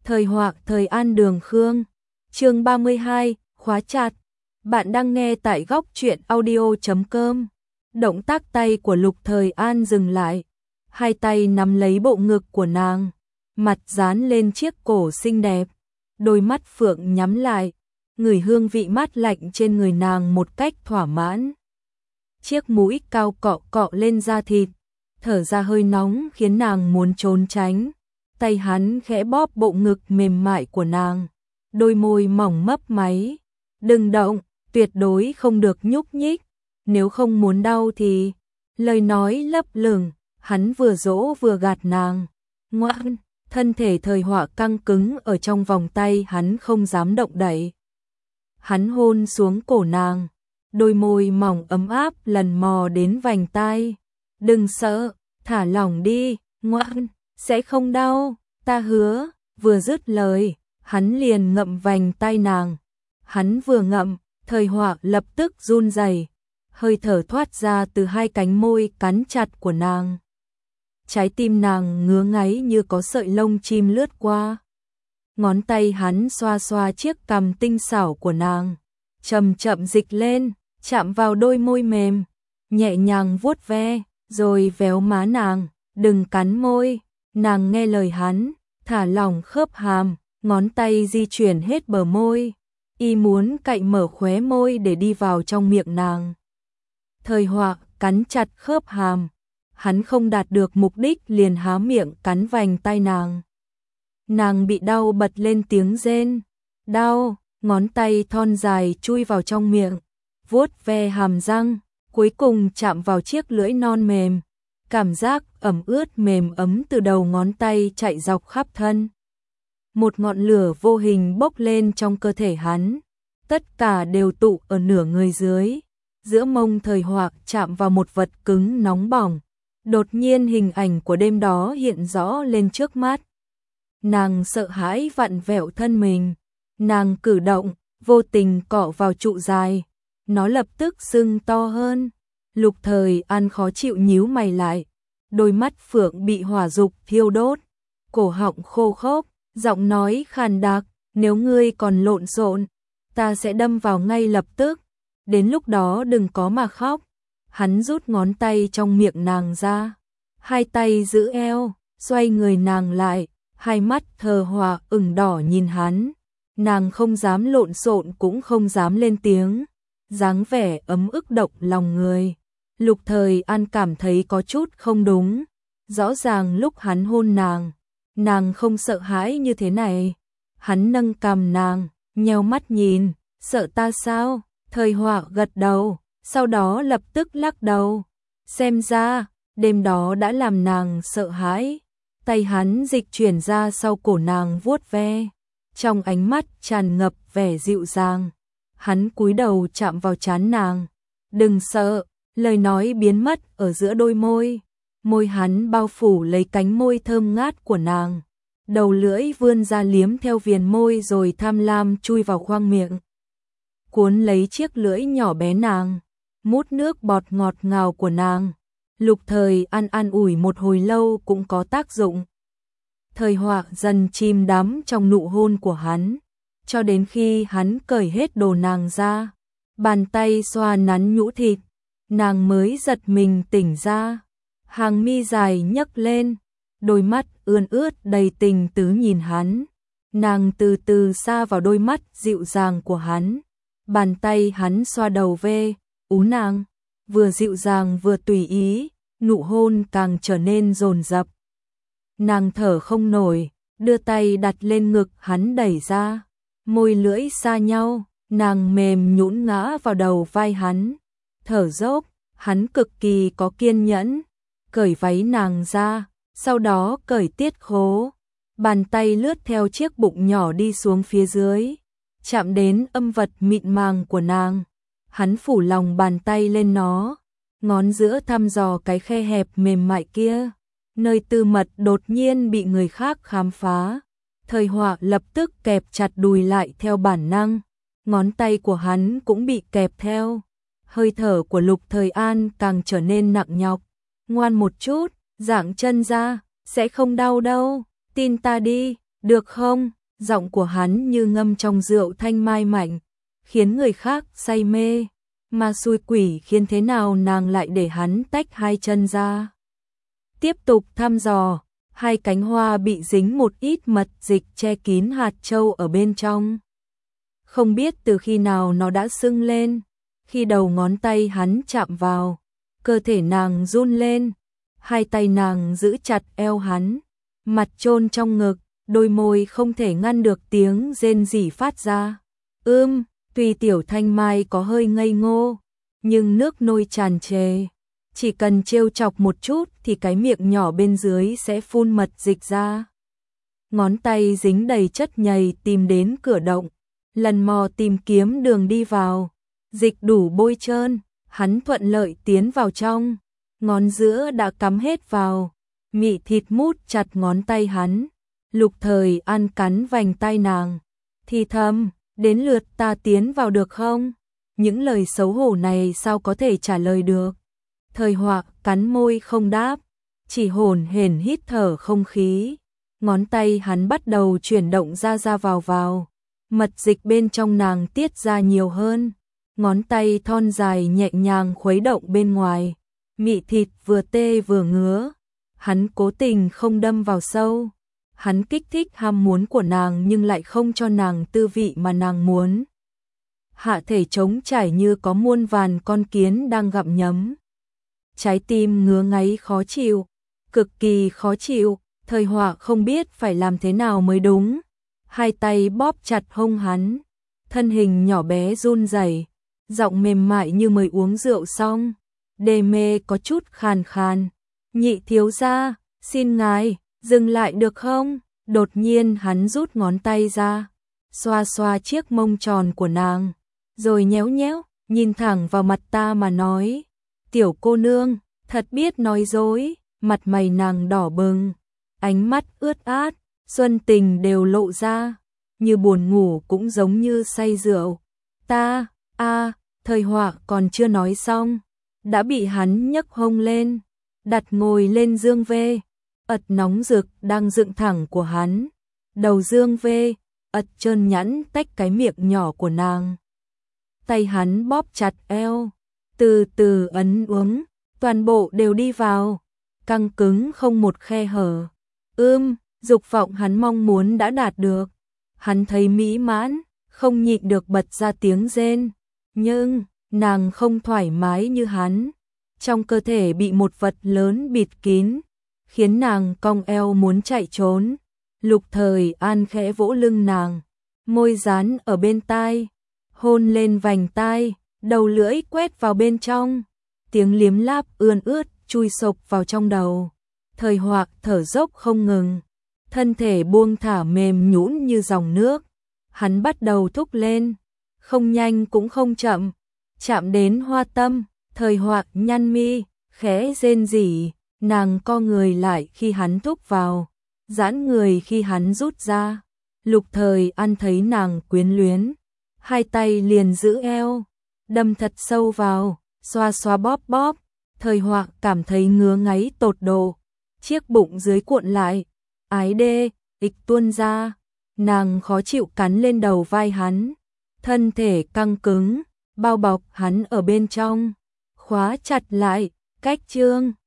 Thời Họa Thời An Đường Khương. Chương 32, khóa chặt. Bạn đang nghe tại góc truyện audio.com. Động tác tay của Lục Thời An dừng lại, hai tay nắm lấy bộ ngực của nàng, mặt dán lên chiếc cổ xinh đẹp, đôi mắt phượng nhắm lại, ngửi hương vị mát lạnh trên người nàng một cách thỏa mãn. Chiếc mũi cao cọ cọ lên da thịt, thở ra hơi nóng khiến nàng muốn trốn tránh. Tay hắn khẽ bóp bộ ngực mềm mại của nàng, đôi môi mỏng mấp máy. Đừng động, tuyệt đối không được nhúc nhích, nếu không muốn đau thì... Lời nói lấp lửng, hắn vừa dỗ vừa gạt nàng. Ngoan, thân thể Thời Họa căng cứng ở trong vòng tay hắn không dám động đậy. Hắn hôn xuống cổ nàng, đôi môi mỏng ấm áp lần mò đến vành tai. Đừng sợ, thả lỏng đi, ngoan, sẽ không đau, ta hứa. Vừa dứt lời, hắn liền ngậm vành tai nàng. Hắn vừa ngậm, Thời Họa lập tức run rẩy, hơi thở thoát ra từ hai cánh môi cắn chặt của nàng. Trái tim nàng ngứa ngáy như có sợi lông chim lướt qua. Ngón tay hắn xoa xoa chiếc cằm tinh xảo của nàng, chậm chậm dịch lên, chạm vào đôi môi mềm, nhẹ nhàng vuốt ve, rồi véo má nàng. Đừng cắn môi. Nàng nghe lời hắn, thả lỏng khớp hàm, ngón tay di chuyển hết bờ môi, y muốn cạy mở khóe môi để đi vào trong miệng nàng. Thời Họa cắn chặt khớp hàm, hắn không đạt được mục đích liền há miệng cắn vành tai nàng. Nàng bị đau bật lên tiếng rên. Đau, ngón tay thon dài chui vào trong miệng, vuốt ve hàm răng, cuối cùng chạm vào chiếc lưỡi non mềm. Cảm giác ẩm ướt mềm ấm từ đầu ngón tay chạy dọc khắp thân. Một ngọn lửa vô hình bốc lên trong cơ thể hắn, tất cả đều tụ ở nửa người dưới. Giữa mông Thời Họa chạm vào một vật cứng nóng bỏng, đột nhiên hình ảnh của đêm đó hiện rõ lên trước mắt. Nàng sợ hãi vặn vẹo thân mình, nàng cử động, vô tình cọ vào trụ dài, nó lập tức sưng to hơn. Lục Thời An khó chịu nhíu mày lại, đôi mắt phượng bị hỏa dục thiêu đốt, cổ họng khô khốc, giọng nói khàn đặc, nếu ngươi còn lộn xộn, ta sẽ đâm vào ngay lập tức, đến lúc đó đừng có mà khóc. Hắn rút ngón tay trong miệng nàng ra, hai tay giữ eo, xoay người nàng lại, hai mắt Thời Họa ửng đỏ nhìn hắn. Nàng không dám lộn xộn cũng không dám lên tiếng, dáng vẻ ấm ức động lòng người. Lục Thời An cảm thấy có chút không đúng, rõ ràng lúc hắn hôn nàng không sợ hãi như thế này. Hắn nâng cằm nàng, nheo mắt nhìn, sợ ta sao? Thời Họa gật đầu, sau đó lập tức lắc đầu. Xem ra, đêm đó đã làm nàng sợ hãi. Tay hắn dịch chuyển ra sau cổ nàng vuốt ve, trong ánh mắt tràn ngập vẻ dịu dàng. Hắn cúi đầu chạm vào trán nàng. Đừng sợ. Lời nói biến mất ở giữa đôi môi, môi hắn bao phủ lấy cánh môi thơm ngát của nàng, đầu lưỡi vươn ra liếm theo viền môi rồi tham lam chui vào khoang miệng, cuốn lấy chiếc lưỡi nhỏ bé nàng, mút nước bọt ngọt ngào của nàng. Lục Thời An an ủi một hồi lâu cũng có tác dụng. Thời Họa dần chìm đắm trong nụ hôn của hắn, cho đến khi hắn cởi hết đồ nàng ra, bàn tay xoa nắn nhũ thịt, nàng mới giật mình tỉnh ra, hàng mi dài nhấc lên, đôi mắt ươn ướt đầy tình tứ nhìn hắn. Nàng từ từ sa vào đôi mắt dịu dàng của hắn, bàn tay hắn xoa đầu ve, ú nàng, vừa dịu dàng vừa tùy ý, nụ hôn càng trở nên dồn dập. Nàng thở không nổi, đưa tay đặt lên ngực hắn đẩy ra, môi lưỡi xa nhau, nàng mềm nhũn ngã vào đầu vai hắn. Thở dốc, hắn cực kỳ có kiên nhẫn, cởi váy nàng ra, sau đó cởi tiết khố. Bàn tay lướt theo chiếc bụng nhỏ đi xuống phía dưới, chạm đến âm vật mịn màng của nàng. Hắn phủ lòng bàn tay lên nó, ngón giữa thăm dò cái khe hẹp mềm mại kia, nơi tư mật đột nhiên bị người khác khám phá. Thời Họa lập tức kẹp chặt đùi lại theo bản năng, ngón tay của hắn cũng bị kẹp theo. Hơi thở của Lục Thời An càng trở nên nặng nhọc. Ngoan một chút, giãng chân ra, sẽ không đau đâu, tin ta đi. Được không? Giọng của hắn như ngâm trong rượu thanh mai mạnh, khiến người khác say mê. Mà xui quỷ khiến thế nào nàng lại để hắn tách hai chân ra. Tiếp tục thăm dò, hai cánh hoa bị dính một ít mật dịch che kín hạt châu ở bên trong. Không biết từ khi nào nó đã sưng lên, khi đầu ngón tay hắn chạm vào, cơ thể nàng run lên, hai tay nàng giữ chặt eo hắn, mặt chôn trong ngực, đôi môi không thể ngăn được tiếng rên rỉ phát ra. Tuy Tiểu Thanh Mai có hơi ngây ngô, nhưng nước nôi tràn trề, chỉ cần trêu chọc một chút thì cái miệng nhỏ bên dưới sẽ phun mật dịch ra. Ngón tay dính đầy chất nhầy tìm đến cửa động, lần mò tìm kiếm đường đi vào, dịch đủ bôi trơn, hắn thuận lợi tiến vào trong, ngón giữa đã cắm hết vào, mị thịt mút chặt ngón tay hắn. Lục Thời An cắn vành tai nàng, thì thầm, đến lượt ta tiến vào được không? Những lời xấu hổ này sao có thể trả lời được? Thời Họa cắn môi không đáp, chỉ hổn hển hít thở không khí. Ngón tay hắn bắt đầu chuyển động ra ra vào, mật dịch bên trong nàng tiết ra nhiều hơn. Ngón tay thon dài nhẹ nhàng khuấy động bên ngoài, mị thịt vừa tê vừa ngứa. Hắn cố tình không đâm vào sâu. Hắn kích thích ham muốn của nàng nhưng lại không cho nàng tư vị mà nàng muốn. Hạ thể trống trải như có muôn vàn con kiến đang gặm nhấm. Trái tim ngứa ngáy khó chịu, cực kỳ khó chịu, Thời Họa không biết phải làm thế nào mới đúng. Hai tay bóp chặt hông hắn, thân hình nhỏ bé run rẩy, giọng mềm mại như mới uống rượu xong. Đê mê có chút khàn khàn. Nhị thiếu gia, xin ngài, dừng lại được không? Đột nhiên hắn rút ngón tay ra, xoa xoa chiếc mông tròn của nàng, rồi nhéo nhéo, nhìn thẳng vào mặt ta mà nói. Tiểu cô nương, thật biết nói dối, mặt mày nàng đỏ bừng, ánh mắt ướt át, xuân tình đều lộ ra, như buồn ngủ cũng giống như say rượu. Thời Họa còn chưa nói xong, đã bị hắn nhấc hông lên, đặt ngồi lên dương vê, ật nóng rực đang dựng thẳng của hắn. Đầu dương vê, ật trơn nhẵn tách cái miệng nhỏ của nàng. Tay hắn bóp chặt eo, từ từ ấn uống, toàn bộ đều đi vào, căng cứng không một khe hở. Dục vọng hắn mong muốn đã đạt được. Hắn thấy mỹ mãn, không nhịn được bật ra tiếng rên. Nhưng, nàng không thoải mái như hắn. Trong cơ thể bị một vật lớn bịt kín, khiến nàng cong eo muốn chạy trốn. Lục Thời An khẽ vỗ lưng nàng, môi dán ở bên tai, hôn lên vành tai, đầu lưỡi quét vào bên trong. Tiếng liếm láp ươn ướt chui sộc vào trong đầu. Thời Họa thở dốc không ngừng, thân thể buông thả mềm nhũn như dòng nước. Hắn bắt đầu thúc lên, không nhanh cũng không chậm, chạm đến hoa tâm. Thời Họa nhăn mi, khẽ rên rỉ, nàng co người lại khi hắn thúc vào, giãn người khi hắn rút ra. Lục Thời An thấy nàng quyến luyến, hai tay liền giữ eo, đâm thật sâu vào, xoa xoa bóp bóp. Thời Họa cảm thấy ngứa ngáy tột độ, chiếc bụng dưới cuộn lại, ái đê, ịch tuôn ra. Nàng khó chịu cắn lên đầu vai hắn, thân thể căng cứng, bao bọc hắn ở bên trong, khóa chặt lại. Cách chương